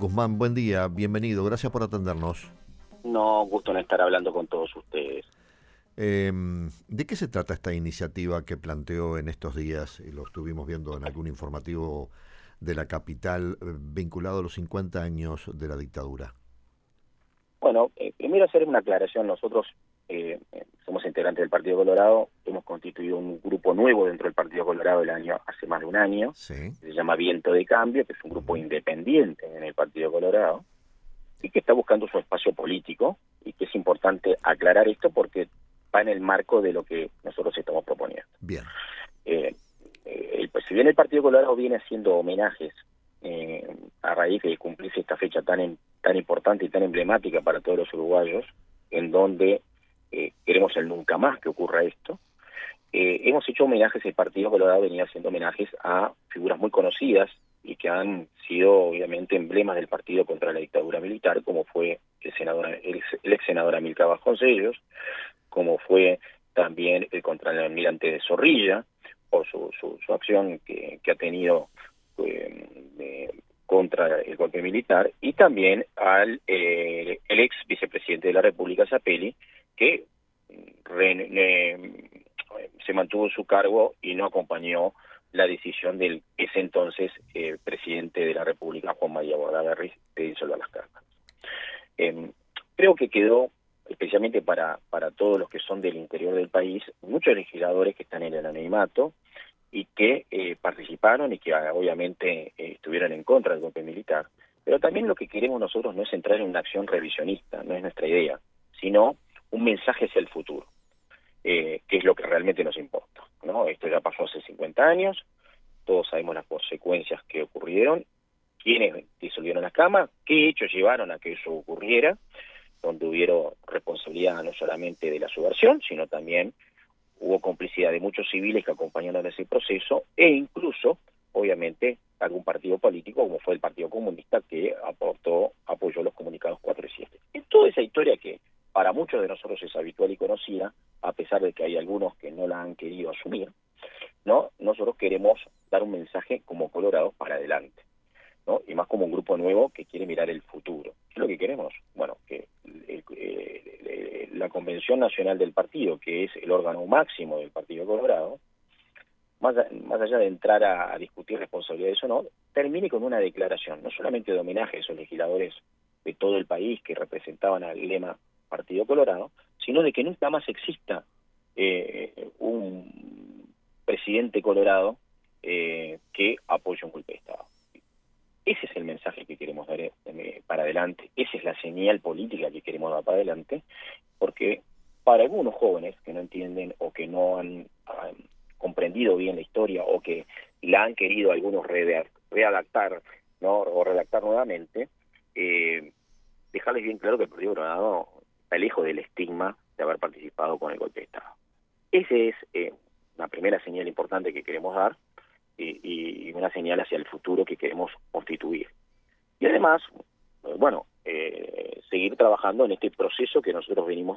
Guzmán, buen día, bienvenido, gracias por atendernos. No, gusto en estar hablando con todos ustedes. ¿De qué se trata esta iniciativa que planteó en estos días, y lo estuvimos viendo en algún informativo de la capital, vinculado a los 50 años de la dictadura? Bueno, primero hacer una aclaración. Nosotros somos integrantes del Partido Colorado, hemos constituido un grupo nuevo dentro del Partido Colorado hace más de un año, Sí. se llama Viento de Cambio, que es un grupo independiente en el Partido Colorado, y que está buscando su espacio político, y que es importante aclarar esto porque va en el marco de lo que nosotros estamos proponiendo. Bien. Pues si bien el Partido Colorado viene haciendo homenajes a raíz de cumplirse esta fecha tan importante y tan emblemática para todos los uruguayos, en donde queremos el nunca más que ocurra esto, hemos hecho homenajes. El Partido Colorado venía haciendo homenajes a figuras muy conocidas y que han sido obviamente emblemas del partido contra la dictadura militar, como fue el ex senador Amílcar Vasconcellos, como fue también el contraalmirante de Zorrilla, por su acción que ha tenido contra el golpe militar, y también el ex vicepresidente de la República, Zapelli, que se mantuvo en su cargo y no acompañó la decisión del ese entonces presidente de la República, Juan María Bordaberry, de disolver las cámaras. Creo que quedó, especialmente para todos los que son del interior del país, muchos legisladores que están en el anonimato y que participaron y que obviamente estuvieron en contra del golpe militar. Pero también lo que queremos nosotros no es entrar en una acción revisionista, no es nuestra idea, sino un mensaje hacia el futuro, que es lo que realmente nos importa, ¿no? Esto ya pasó hace 50 años, todos sabemos las consecuencias que ocurrieron, quiénes disolvieron las cámaras, qué hechos llevaron a que eso ocurriera, donde hubieron responsabilidad no solamente de la subversión, sino también hubo complicidad de muchos civiles que acompañaron ese proceso, e incluso, obviamente, algún partido político, como fue el Partido Comunista, que apoyó los comunicados 4 y 7. En toda esa historia que para muchos de nosotros es habitual y conocida, a pesar de que hay algunos que no la han querido asumir, ¿no? Nosotros queremos dar un mensaje como colorados para adelante, ¿no? Y más como un grupo nuevo que quiere mirar el futuro. ¿Qué es lo que queremos? Bueno, que la Convención Nacional del Partido, que es el órgano máximo del Partido Colorado, más allá de entrar a discutir responsabilidades o no, termine con una declaración, no solamente de homenaje a esos legisladores de todo el país que representaban al lema Partido Colorado, sino de que nunca más exista un presidente colorado que apoye un golpe de Estado. Ese es el mensaje que queremos dar para adelante, esa es la señal política que queremos dar para adelante, porque para algunos jóvenes que no entienden o que no han comprendido bien la historia o que la han querido algunos readaptar, ¿no? O redactar nuevamente, dejarles bien claro que el Partido Colorado está lejos del estigma de haber participado con el golpe de Estado. Esa es una primera señal importante que queremos dar, y una señal hacia el futuro que queremos constituir. Y además, seguir trabajando en este proceso que nosotros venimos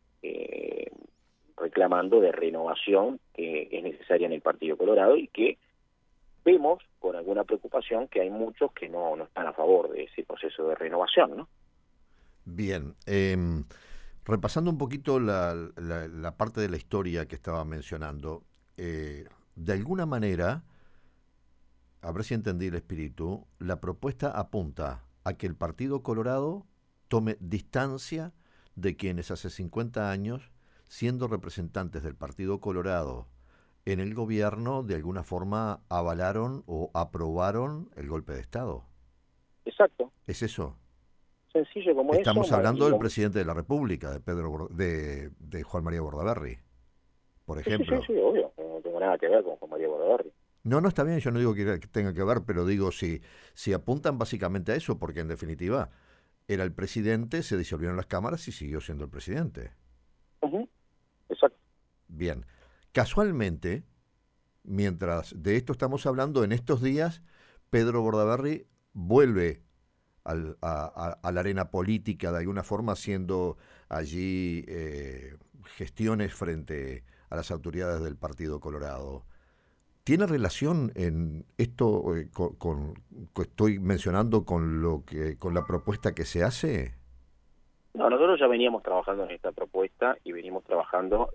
reclamando de renovación que es necesaria en el Partido Colorado, y que vemos con alguna preocupación que hay muchos que no están a favor de ese proceso de renovación, ¿no? Bien. Repasando un poquito la parte de la historia que estaba mencionando, de alguna manera, a ver si entendí el espíritu, la propuesta apunta a que el Partido Colorado tome distancia de quienes hace 50 años, siendo representantes del Partido Colorado en el gobierno, de alguna forma avalaron o aprobaron el golpe de Estado. Exacto. ¿Es eso? Sencillo como eso. Estamos hablando del presidente de la República, de Juan María Bordaberry, por ejemplo. Sí, obvio. No tengo nada que ver con Juan María Bordaberry. No, está bien, yo no digo que tenga que ver, pero digo si apuntan básicamente a eso, porque en definitiva era el presidente, se disolvieron las cámaras y siguió siendo el presidente. Exacto. Bien. Casualmente, mientras de esto estamos hablando, en estos días, Pedro Bordaberry vuelve a la arena política, de alguna forma haciendo allí gestiones frente a las autoridades del Partido Colorado. ¿Tiene relación en esto que estoy mencionando con con la propuesta que se hace? No, nosotros ya veníamos trabajando en esta propuesta y venimos trabajando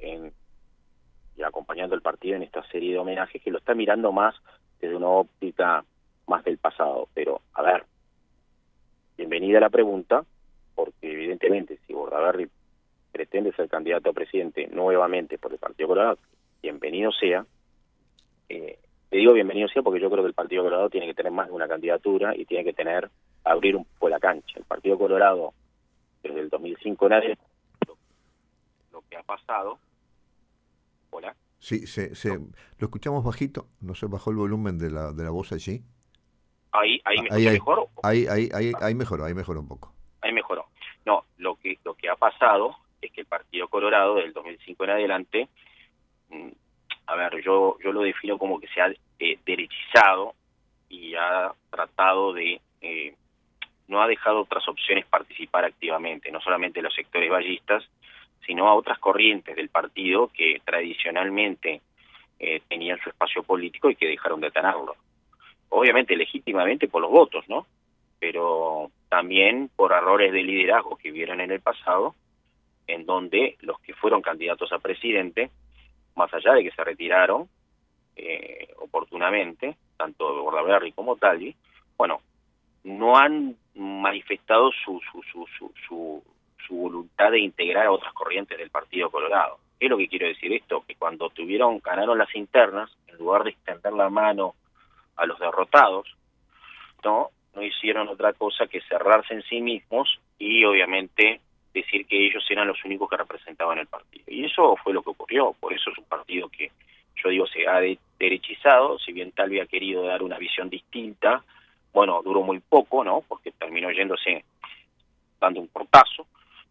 y acompañando al partido en esta serie de homenajes que lo está mirando más desde una óptica más del pasado. Pero, a ver, bienvenida la pregunta, porque evidentemente si Bordaberry pretende ser candidato a presidente nuevamente por el Partido Colorado, bienvenido sea. Le digo bienvenido sea porque yo creo que el Partido Colorado tiene que tener más de una candidatura y tiene que abrir un poco la cancha. El Partido Colorado, desde el 2005 en adelante, lo que ha pasado... Hola. Sí, lo escuchamos bajito, no se bajó el volumen de la voz allí. ¿Ahí me escucha mejor? Ahí mejoró un poco. Ahí mejoró. No, lo que ha pasado es que el Partido Colorado del 2005 en adelante, a ver, yo lo defino como que se ha derechizado y ha tratado de... no ha dejado otras opciones participar activamente, no solamente los sectores vallistas, sino a otras corrientes del partido que tradicionalmente tenían su espacio político y que dejaron de tenerlo. Obviamente legítimamente por los votos, ¿no? Pero también por errores de liderazgo que vieron en el pasado, en donde los que fueron candidatos a presidente, más allá de que se retiraron oportunamente, tanto Bordaberry como Talvi, bueno, no han manifestado su voluntad de integrar a otras corrientes del Partido Colorado. ¿Qué es lo que quiero decir esto? Que cuando ganaron las internas, en lugar de extender la mano a los derrotados, no hicieron otra cosa que cerrarse en sí mismos y obviamente decir que ellos eran los únicos que representaban el partido. Y eso fue lo que ocurrió, por eso es un partido que, yo digo, se ha derechizado, si bien Talvi ha querido dar una visión distinta, bueno, duró muy poco, ¿no? Porque terminó yéndose dando un portazo,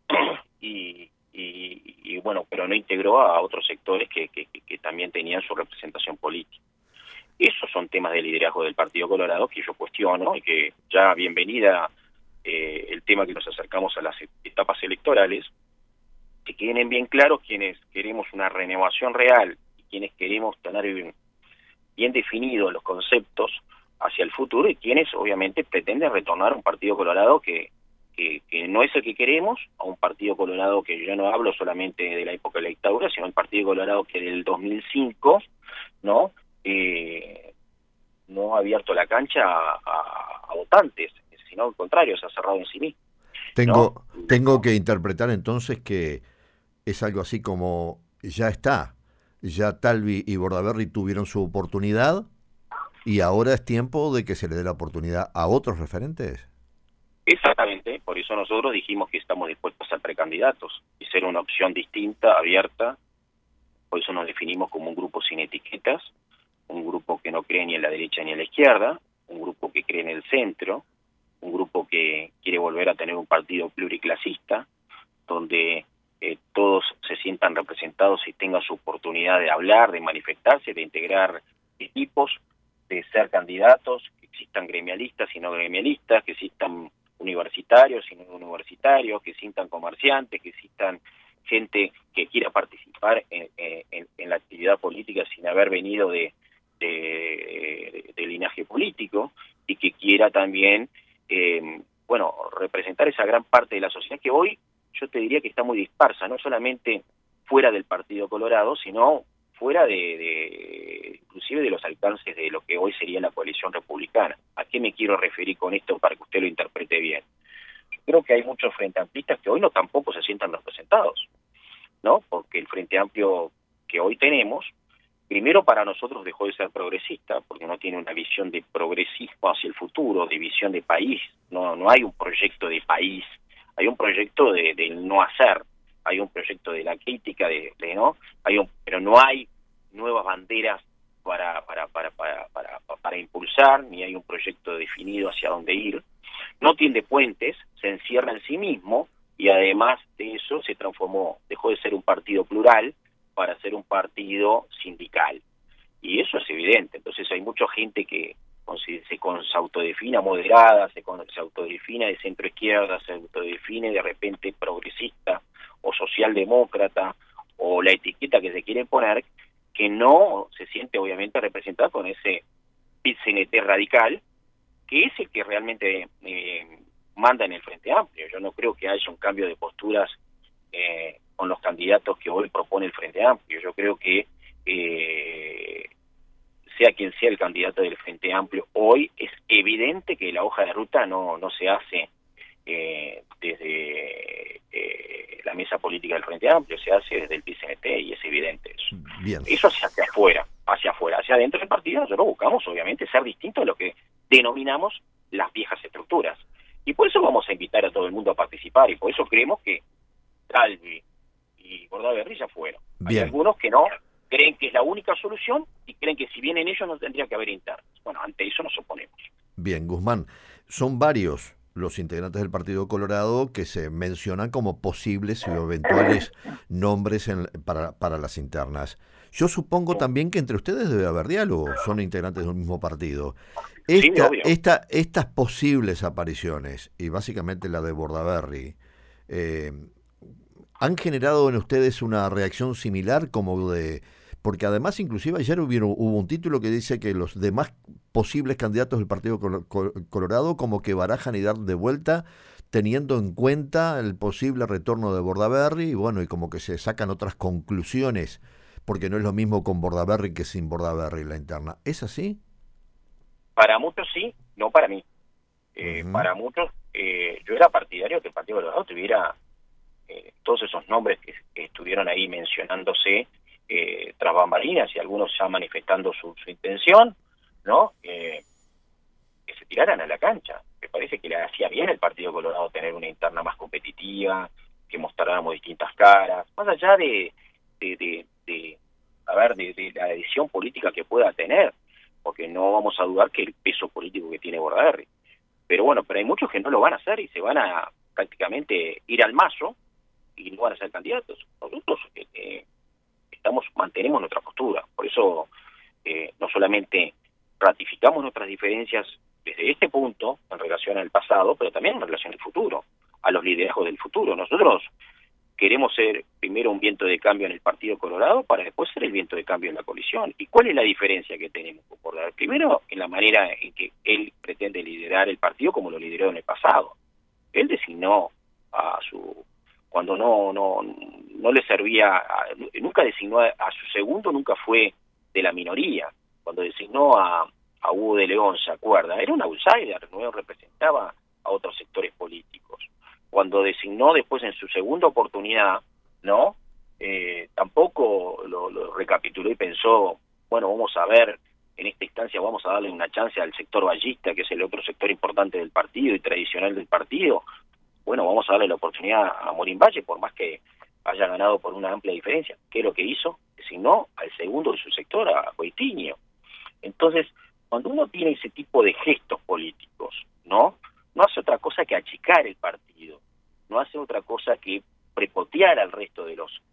y bueno, pero no integró a otros sectores que también tenían su representación política. Esos son temas de liderazgo del Partido Colorado que yo cuestiono y que ya bienvenida el tema que nos acercamos a las etapas electorales, que queden bien claros quienes queremos una renovación real y quienes queremos tener bien definidos los conceptos hacia el futuro y quienes obviamente pretenden retornar a un Partido Colorado que no es el que queremos, a un Partido Colorado que yo no hablo solamente de la época de la dictadura, sino el Partido Colorado que del 2005, ¿no? No ha abierto la cancha a votantes, sino al contrario, se ha cerrado en sí mismo, ¿no? Tengo que interpretar entonces que es algo así como ya Talvi y Bordaberry tuvieron su oportunidad y ahora es tiempo de que se le dé la oportunidad a otros referentes. Exactamente, por eso nosotros dijimos que estamos dispuestos a ser precandidatos y ser una opción distinta, abierta. Por eso nos definimos como un grupo sin etiquetas, un grupo que no cree ni en la derecha ni en la izquierda, un grupo que cree en el centro, un grupo que quiere volver a tener un partido pluriclasista, donde todos se sientan representados y tengan su oportunidad de hablar, de manifestarse, de integrar equipos, de ser candidatos, que existan gremialistas y no gremialistas, que existan universitarios y no universitarios, que existan comerciantes, que existan gente que quiera participar en la actividad política sin haber venido de linaje político y que quiera también representar esa gran parte de la sociedad que hoy yo te diría que está muy dispersa, no solamente fuera del Partido Colorado, sino fuera inclusive de los alcances de lo que hoy sería la coalición republicana. ¿A qué me quiero referir con esto para que usted lo interprete bien? Yo creo que hay muchos frente amplistas que hoy tampoco se sientan representados, ¿no? Porque el Frente Amplio que hoy tenemos, primero para nosotros dejó de ser progresista, porque no tiene una visión de progresismo hacia el futuro, de visión de país, no hay un proyecto de país, hay un proyecto del no hacer, hay un proyecto de la crítica, no, pero no hay nuevas banderas para impulsar, ni hay un proyecto definido hacia dónde ir, no tiende puentes, se encierra en sí mismo y además de eso dejó de ser un partido plural para ser un partido sindical. Y eso es evidente. Entonces hay mucha gente que se autodefina moderada, se autodefina de centro izquierda, se autodefine de repente progresista o socialdemócrata o la etiqueta que se quiere poner, que no se siente obviamente representado con ese PIT-CNT radical, que es el que realmente manda en el Frente Amplio. Yo no creo que haya un cambio de posturas con los candidatos que hoy propone el Frente Amplio. Yo creo que sea quien sea el candidato del Frente Amplio, hoy es evidente que la hoja de ruta no se hace desde la mesa política del Frente Amplio, se hace desde el PIT-CNT y es evidente eso. Bien. Eso hacia afuera, hacia adentro del partido. Nosotros buscamos obviamente ser distintos a lo que denominamos las viejas estructuras. Y por eso vamos a invitar a todo el mundo a participar, y por eso creemos que Talvi y Bordaberry ya fueron. Bien. Hay algunos que no, creen que es la única solución y creen que si vienen ellos no tendría que haber internos. Bueno, ante eso nos oponemos. Bien, Guzmán, son varios los integrantes del Partido Colorado que se mencionan como posibles y eventuales nombres para las internas. Yo supongo también que entre ustedes debe haber diálogo, son integrantes de un mismo partido. Sí, obvio. Estas posibles apariciones, y básicamente la de Bordaberry, ¿han generado en ustedes una reacción similar como de...? Porque además inclusive ayer hubo un título que dice que los demás posibles candidatos del Partido Colorado como que barajan y dan de vuelta teniendo en cuenta el posible retorno de Bordaberry, y bueno, y como que se sacan otras conclusiones, porque no es lo mismo con Bordaberry que sin Bordaberry la interna. ¿Es así? Para muchos sí, no para mí. Para muchos, yo era partidario que el Partido Colorado tuviera todos esos nombres que estuvieron ahí mencionándose tras bambalinas, y algunos ya manifestando su intención, ¿no? Que se tiraran a la cancha. Me parece que le hacía bien al Partido Colorado tener una interna más competitiva, que mostráramos distintas caras, más allá de la decisión política que pueda tener, porque no vamos a dudar que el peso político que tiene Bordaberry. Pero bueno, pero hay muchos que no lo van a hacer y se van a prácticamente ir al mazo y no van a ser candidatos. Nosotros mantenemos nuestra postura. Por eso no solamente ratificamos nuestras diferencias desde este punto en relación al pasado, pero también en relación al futuro, a los liderazgos del futuro. Nosotros queremos ser primero un viento de cambio en el Partido Colorado para después ser el viento de cambio en la coalición. ¿Y cuál es la diferencia que tenemos con Bordaberry? Primero, en la manera en que él pretende liderar el partido como lo lideró en el pasado. Él designó cuando no le servía, nunca designó a su segundo, nunca fue de la minoría. Cuando designó a Hugo de León, ¿se acuerda? Era un outsider, no representaba a otros sectores políticos. Cuando designó después en su segunda oportunidad, ¿no? Tampoco lo recapituló y pensó, bueno, vamos a ver, en esta instancia vamos a darle una chance al sector vallista, que es el otro sector importante del partido y tradicional del partido. Bueno, vamos a darle la oportunidad a Morín Valle, por más que haya ganado por una amplia diferencia. ¿Qué es lo que hizo? Designó al segundo de su sector, a Goitiño. Entonces, cuando uno tiene ese tipo de gestos políticos, no hace otra cosa que achicar el partido, no hace otra cosa que prepotear al resto de los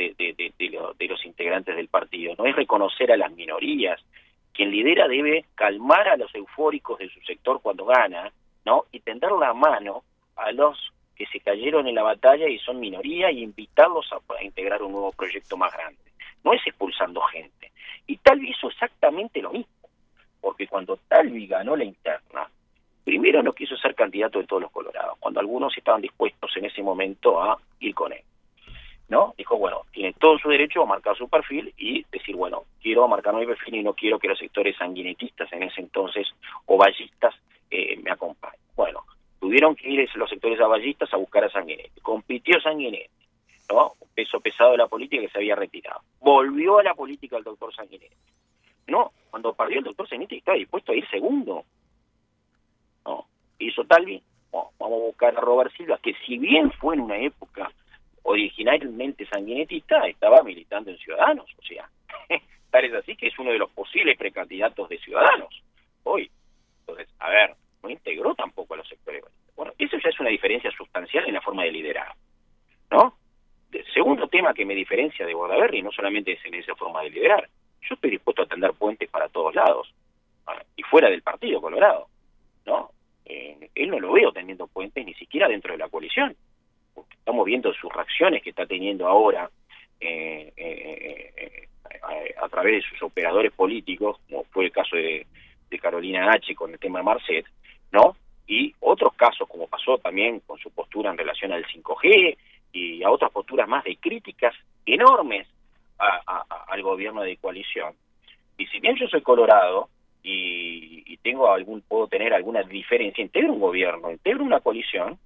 integrantes del partido, no es reconocer a las minorías. Quien lidera debe calmar a los eufóricos de su sector cuando gana, ¿no? Y tender la mano a los que se cayeron en la batalla y son minoría, y invitarlos a integrar un nuevo proyecto más grande. No es expulsando gente. Y Talvi hizo exactamente lo mismo, porque cuando Talvi ganó la interna, primero no quiso ser candidato de todos los colorados, cuando algunos estaban dispuestos en ese momento a ir con él, ¿no? Dijo, bueno, tiene todo su derecho a marcar su perfil y decir, bueno, quiero marcar mi perfil y no quiero que los sectores sanguinetistas en ese entonces o vallistas me acompañen. Bueno, tuvieron que ir los sectores avallistas a buscar a Sanguinetti. Compitió Sanguinetti, ¿no? Un peso pesado de la política que se había retirado. Volvió a la política el doctor Sanguinetti. No, cuando perdió el doctor Sanguinetti estaba dispuesto a ir segundo. No, hizo Talvi, bueno, vamos a buscar a Robert Silva, que si bien fue en una época originalmente sanguinetista, estaba militando en Ciudadanos. O sea, tal es así que es uno de los posibles precandidatos de Ciudadanos hoy. Entonces, a ver, no integró tampoco a los sectores. Bueno, eso ya es una diferencia sustancial en la forma de liderar, ¿no? El segundo tema que me diferencia de Bordaberry no solamente es en esa forma de liderar. Yo estoy dispuesto a tender puentes para todos lados, y fuera del Partido Colorado, ¿no? Él no lo veo teniendo puentes ni siquiera dentro de la coalición, porque estamos viendo sus reacciones que está teniendo ahora a través de sus operadores políticos, como fue el caso de Carolina H. con el tema de Marcet, ¿no? Y otros casos, como pasó también con su postura en relación al 5G y a otras posturas más de críticas enormes al gobierno de coalición. Y si bien yo soy colorado y puedo tener alguna diferencia, integro un gobierno, integro una coalición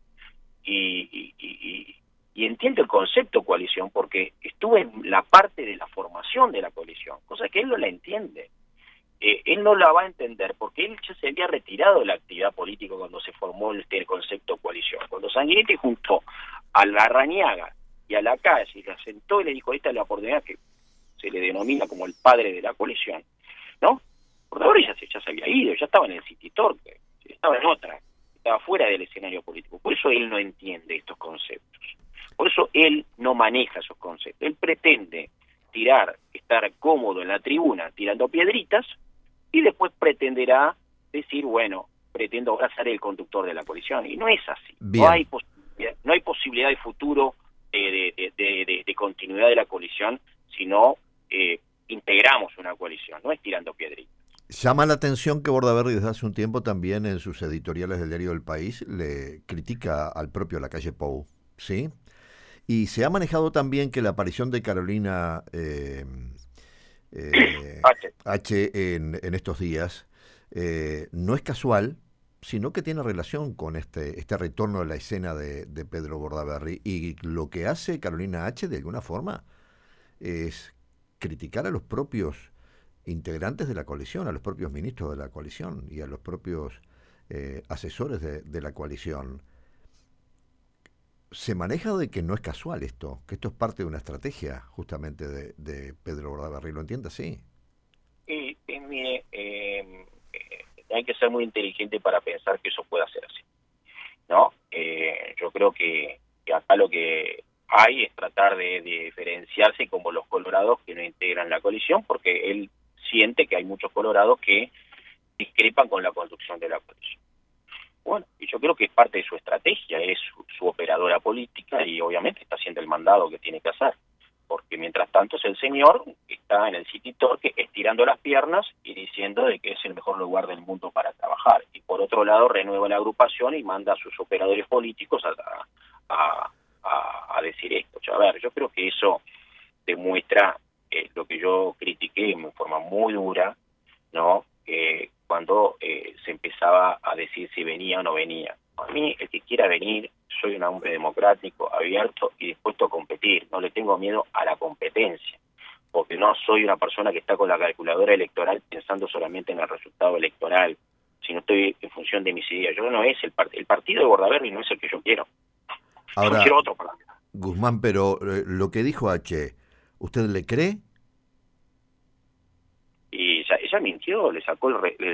y entiendo el concepto coalición porque estuve en la parte de la formación de la coalición, cosa que él no la entiende. Él no la va a entender porque él ya se había retirado de la actividad política cuando se formó el concepto coalición. Cuando Sanguinetti juntó a Larrañaga y a Lacalle y la sentó y le dijo, esta es la oportunidad, que se le denomina como el padre de la coalición, ¿no? Por ahora ya se había ido, ya estaba en el City Torque, estaba en otra, estaba fuera del escenario político. Por eso él no entiende estos conceptos. Por eso él no maneja esos conceptos. Él pretende estar cómodo en la tribuna tirando piedritas y después pretenderá decir, bueno, pretendo ahora ser el conductor de la coalición. Y no es así. Bien. No hay posibilidad de futuro de continuidad de la coalición si no integramos una coalición, no es tirando piedritas. Llama la atención que Bordaberry desde hace un tiempo también en sus editoriales del diario El País le critica al propio Lacalle Pou, ¿sí? Y se ha manejado también que la aparición de Carolina H. en estos días no es casual, sino que tiene relación con este retorno a la escena de Pedro Bordaberry. Y lo que hace Carolina H. de alguna forma es criticar a los propios integrantes de la coalición, a los propios ministros de la coalición y a los propios asesores de la coalición. Se maneja de que no es casual esto, que esto es parte de una estrategia justamente de Pedro Bordaberry, ¿lo entiende así? Mire, hay que ser muy inteligente para pensar que eso pueda ser así, ¿no? Yo creo que acá lo que hay es tratar de diferenciarse como los colorados que no integran la coalición, porque él siente que hay muchos colorados que discrepan con la construcción de la coalición. Bueno, y yo creo que es parte de su estrategia, es su operadora política y obviamente está haciendo el mandado que tiene que hacer, porque mientras tanto es el señor que está en el City Torque estirando las piernas y diciendo de que es el mejor lugar del mundo para trabajar, y por otro lado renueva la agrupación y manda a sus operadores políticos a decir esto. A ver, yo creo que eso demuestra lo que yo critiqué en forma muy dura, ¿no? Cuando se empezaba a decir si venía o no venía. A mí, el que quiera venir, soy un hombre democrático, abierto y dispuesto a competir. No le tengo miedo a la competencia, porque no soy una persona que está con la calculadora electoral pensando solamente en el resultado electoral, sino estoy en función de mis ideas. Yo no es el partido de Bordaberry no es el que yo quiero. Ahora, yo quiero otro partido. Guzmán, pero lo que dijo H, ¿usted le cree? Y ella mintió, le sacó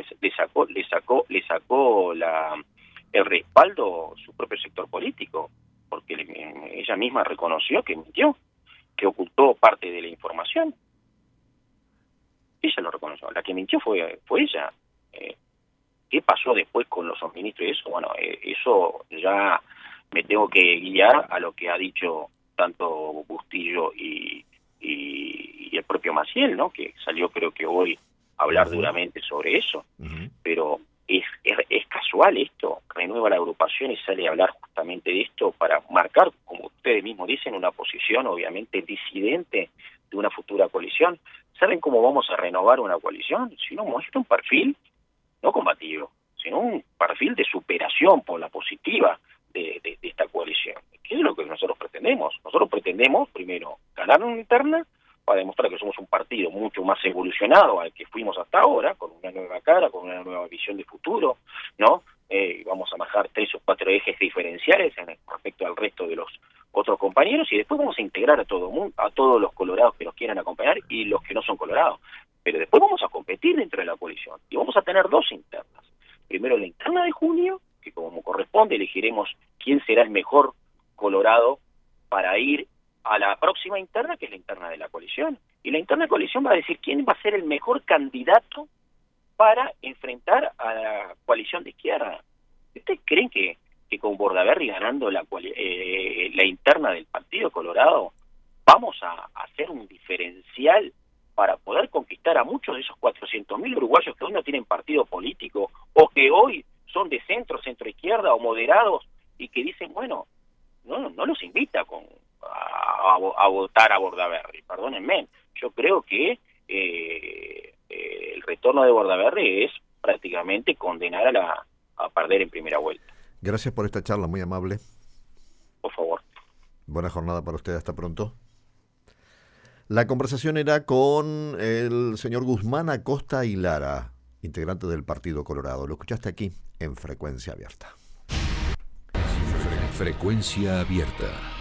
el respaldo su propio sector político, porque ella misma reconoció que mintió, que ocultó parte de la información. Ella lo reconoció, la que mintió fue ella. ¿Qué pasó después con los suministros y eso? Bueno, eso ya me tengo que guiar a lo que ha dicho tanto Bustillo y el propio Maciel, ¿no? Que salió creo que hoy a hablar duramente sobre eso. Pero es casual esto, renueva la agrupación y sale a hablar justamente de esto para marcar, como ustedes mismos dicen, una posición obviamente disidente de una futura coalición. ¿Saben cómo vamos a renovar una coalición? Si no muestra un perfil no combativo, sino un perfil de superación por la positiva de esta coalición. ¿Qué es lo que nosotros pretendemos? Nosotros pretendemos, primero, ganar una interna para demostrar que somos un partido mucho más evolucionado al que fuimos hasta ahora, con una nueva cara, con una nueva visión de futuro, ¿no? Vamos a manejar 3 o 4 ejes diferenciales respecto al resto de los otros compañeros y después vamos a integrar a todo mundo, a todos los colorados que nos quieran acompañar y los que no son colorados. Pero después vamos a competir dentro de la coalición y vamos a tener 2 internas. Primero la interna de junio, que como corresponde elegiremos quién será el mejor colorado para ir a la próxima interna, que es la interna de la coalición. Y la interna de coalición va a decir quién va a ser el mejor candidato para enfrentar a la coalición de izquierda. ¿Ustedes creen que con Bordaberry ganando la interna del Partido Colorado vamos a hacer un diferencial para poder conquistar a muchos de esos 400.000 uruguayos que hoy no tienen partido político o que hoy son de centro, centro-izquierda o moderados y que dicen, bueno, no los invita a votar a Bordaberry, perdónenme. Yo creo que el retorno de Bordaberry es prácticamente condenar a perder en primera vuelta. Gracias por esta charla, muy amable. Por favor. Buena jornada para usted, hasta pronto. La conversación era con el señor Guzmán Acosta y Lara, integrante del Partido Colorado. Lo escuchaste aquí en Frecuencia Abierta. Frecuencia Abierta.